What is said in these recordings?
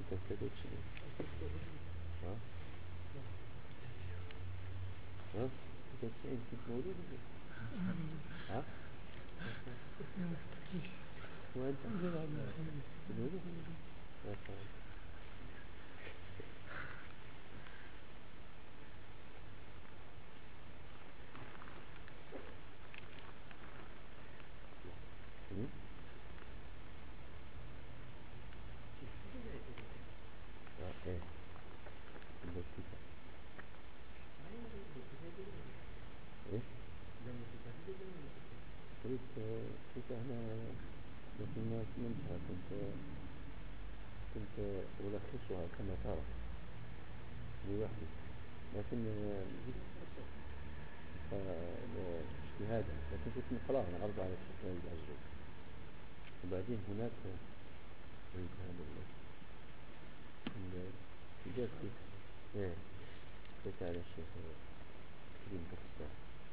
تكتب شيء ها ها تكتب شيء كيف موجود ها وأنت موجود كنت أنا مثل ما أتمنتها كنت ألخصها كما ترى لوحدي، لكن اجتهادا، لكن كنت خلاص أنا أرضى على الاجتهاد الأجل. وبعدين هناك هذا جاءت جاءت على الشيخ كريم باكستان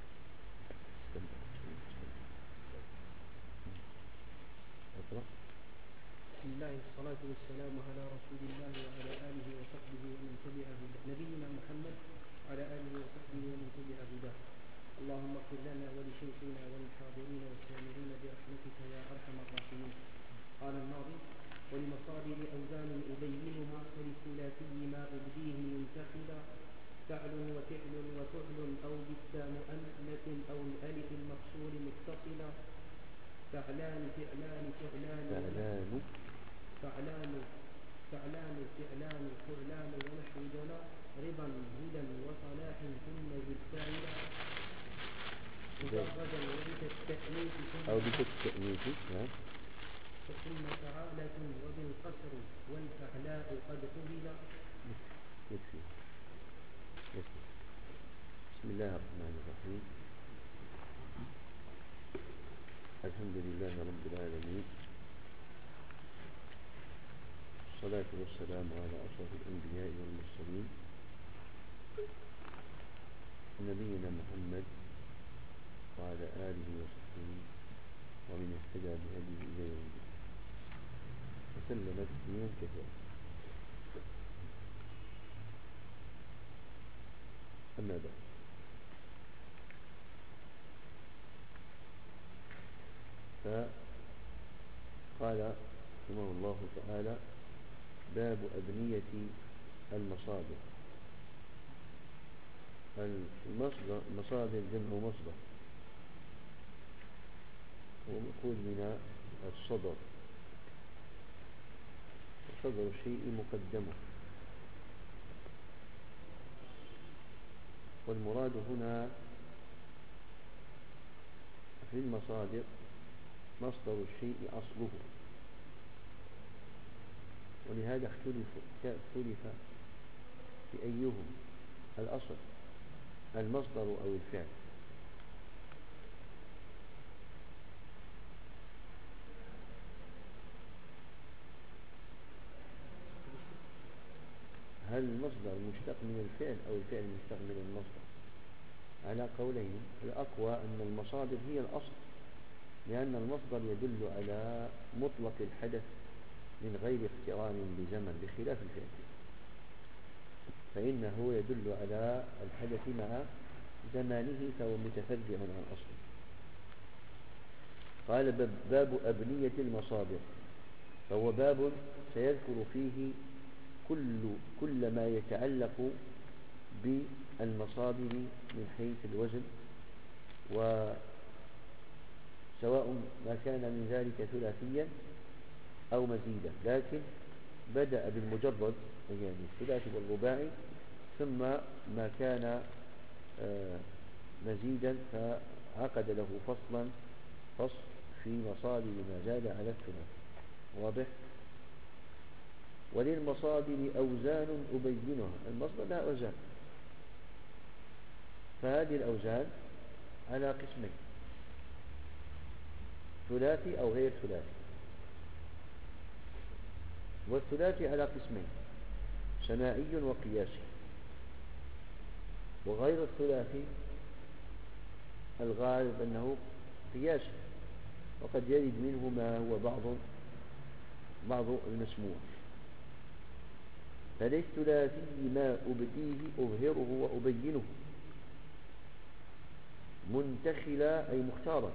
أقرأ. بسم الله والصلاة والسلام على رسول الله وعلى آله وصحبه ومن تبع نبينا محمد وعلى آله وصحبه ومن تبع هداه. اللهم اغفر لنا ولشيخنا وللحاضرين والسامعين برحمتك يا أرحم الراحمين. قال الناظم: ولمصادر أوزان أبينها وللثلاثي ما أبديه منتقلا فعل وفعل وفعل أو بالتاء مؤنث أو الألف المقصور متصلا فعلان فعلان فعلان فعلان فعلان فعلان فعلان ونحو دنا رضا هدى وصلاح ثم بالتالي مجردا وبالتأنيث أو بالتأنيث ثم فعالة وبالقصر والفعلاء قد قبل. يكفي. بسم الله الرحمن الرحيم. الحمد لله رب العالمين، الصلاة والسلام على أشرف الأنبياء والمرسلين نبينا محمد وعلى آله وصحبه ومن اهتدى بهديه إلى يوم الدين وسلم تسليما كثيرا. أما بعد، فقال رحمه الله تعالى: باب أبنية المصادر. المصادر جمع مصدر، ومأخوذ من الصدر، وصدر الشيء مقدمه. والمراد هنا في المصادر مصدر الشيء أصله، ولهذا اختلف في أيهم الأصل، المصدر أو الفعل. هل المصدر مشتق من الفعل أو الفعل مشتق من المصدر؟ على قولين. الأقوى أن المصادر هي الأصل، لأن المصدر يدل على مطلق الحدث من غير اقتران بزمن، بخلاف الفعل فإنه يدل على الحدث مع زمانه، فهو متفرع عن أصله. قال: باب أبنية المصادر، فهو باب سيذكر فيه كل ما يتعلق بالمصادر من حيث الوزن، وسواء ما كان من ذلك ثلاثيا أو مزيدا، لكن بدأ بالمجرد يعني الثلاثي والرباعي، ثم ما كان مزيدا فعقد له فصل في مصادر ما زاد على الثلاثي. واضح؟ وللمصادر أوزان أبينها. المصدر لها أوزان، فهذه الأوزان على قسمين: ثلاثي أو غير ثلاثي. والثلاثي على قسمين: ثنائي وقياسي. وغير الثلاثي الغالب أنه قياسي، وقد يرد منه ما هو بعض المسموع. فللثلاثي ما أبديه أظهره وأبينه منتخلا أي مختارا.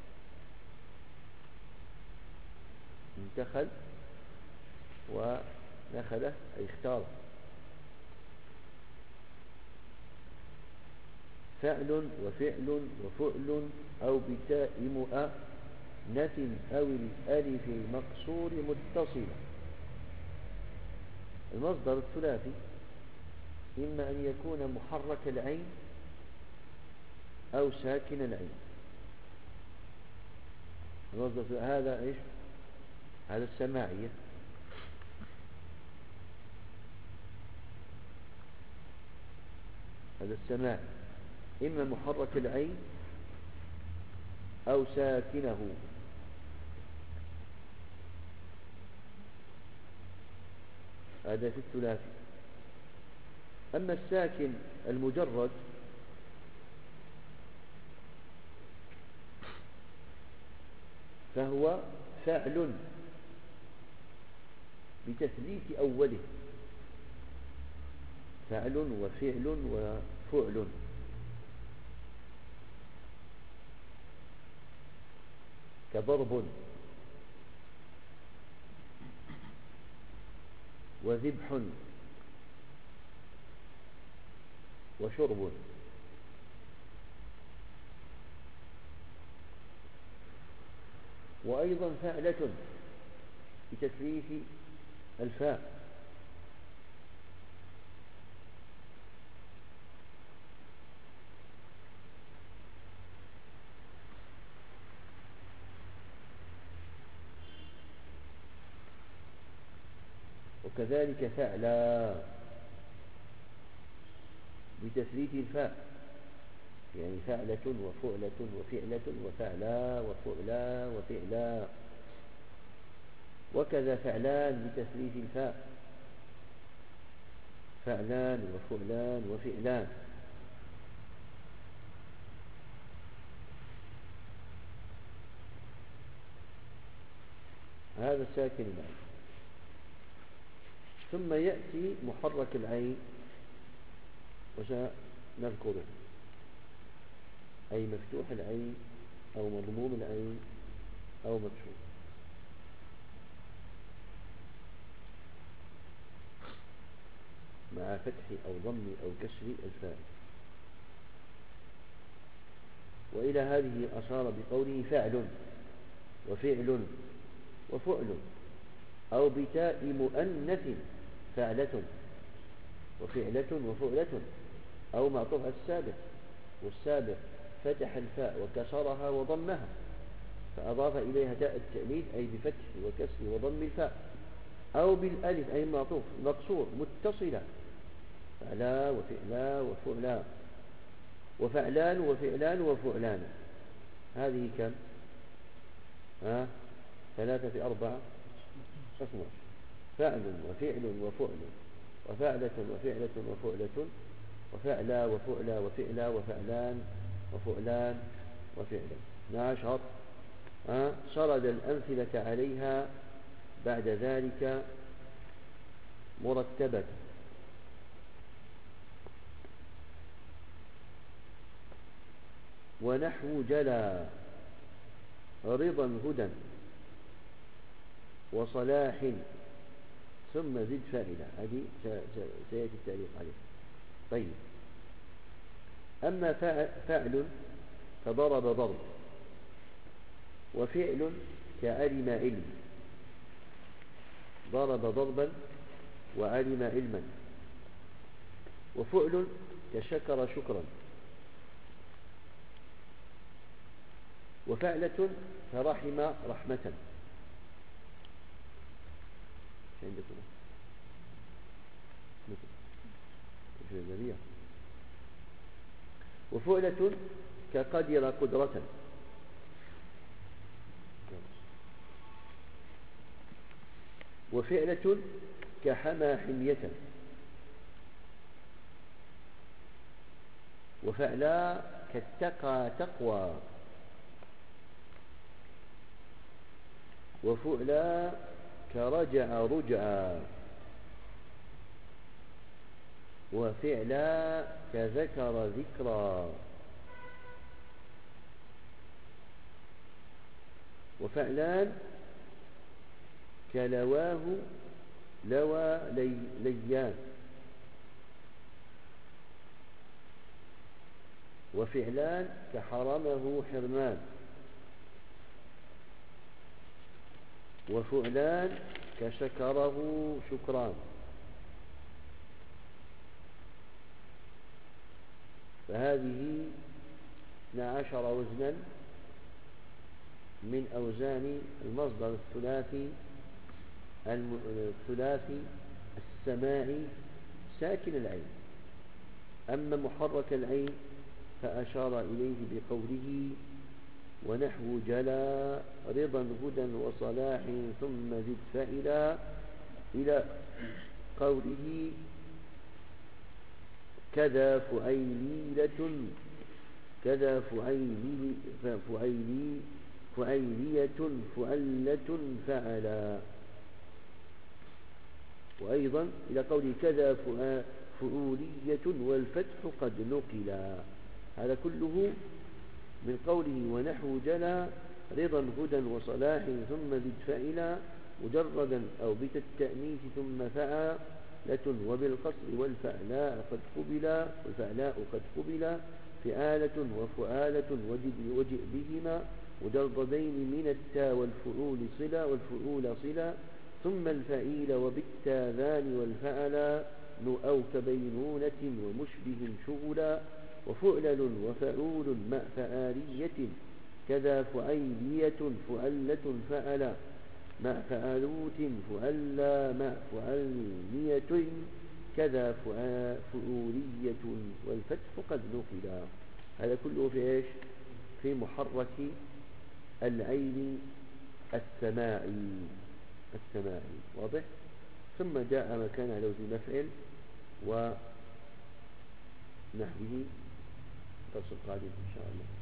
انتخل ونخله أي اختار. فعل وفعل وفعل أو بتاء مؤنث أو الألف المقصور متصلة. المصدر الثلاثي إما أن يكون محرك العين أو ساكن العين. المصدر هذا إيش؟ هذا السماعية. هذا السماع إما محرك العين أو ساكنه. هذا في الثلاثي. أما الساكن المجرد فهو فعل بتثليث أوله. فعل وفعل وفعل. كضرب وذبح وشرب. وأيضا فعلة بتثليث الفاء. وكذلك فعلا بتثليث الفاء، يعني فعلة وفعلة وفعلة وفعلا وفعلا وفعلا. وكذا فعلان بتثليث الفاء، فعلان وفعلان وفعلان. هذا ساكن العين. ثم يأتي محرك العين وسنذكره، أي مفتوح العين أو مضموم العين أو مكسور. مع فتح أو ضم أو كسر الفاء. وإلى هذه أشار بقوله فعل وفعل وفعل أو بتاء مؤنث فعلة وفعلة وفعلة أو معطوف السابق، والسابق فتح الفاء وكسرها وضمها فأضاف إليها تاء التأنيث أي بفتح وكسر وضم الفاء، أو بالألف أي معطوف مقصور متصلة، فعلا وفعلا وفعلا وفعلان وفعلان وفعلان. هذه كم؟ ثلاثة في أربعة 12. فعل وفعل وفعل وفعلة وفعلة وفعلة وفعلا وفعلا وفعلا وفعلان وفعلان وفعلا 12. سرد الأمثلة عليها بعد ذلك مرتبة. ونحو جلا رضا هدى وصلاح ثم زد فاعلا. هذه سيأتي التعليق عليه. طيب، أما فعل فضرب ضرب، وفعل كعلم علم، ضرب ضربا وعلم علما. وفعل كشكر شكرا. وفعلة كرحم رحمة. عندكم وفعلة كقدر قدرة. وفعلة كحمى حمية. وفعلا كاتقى تقوى. وفعلا كرجع رجعا. وفعلا كذكر ذكرا. وفعلان كلواه لوى ليان. وفعلان كحرمه حرمان. وفعلان كشكره شكران. فهذه 12 وزنا من أوزان المصدر الثلاثي السماعي ساكن العين. أما محرك العين فأشار إليه بقوله ونحو جلا رضا هدى وصلاح ثم زد فإلى إلى قوله كذا فعيلية فعلة فعلا. وأيضا إلى قوله كذا فعولية والفتح قد نقلا. هذا كله من قوله ونحو جلا رضا هدى وصلاح ثم زد فعلا مجردا أو بالتأنيث ثم فعالة وبالقصر والفعلاء قد قبلا فعالة وفعالة وجئ بهما مجردين من التاء والفعول صلا ثم الفعيل وبالتاء ذان والفعلا أو كبينونة ومشبه شغلا وفعلل وفعول مع فعالية كذا فعيلية فعلة فعلا مع فعلوت فعلا مع فعلية كذا فعولية والفتح قد نقلا. هذا كله في إيش؟ في محرك العين السماعي. واضح؟ ثم جاء مكان لوز مفعل ونحوه الدرس القادم إن شاء الله.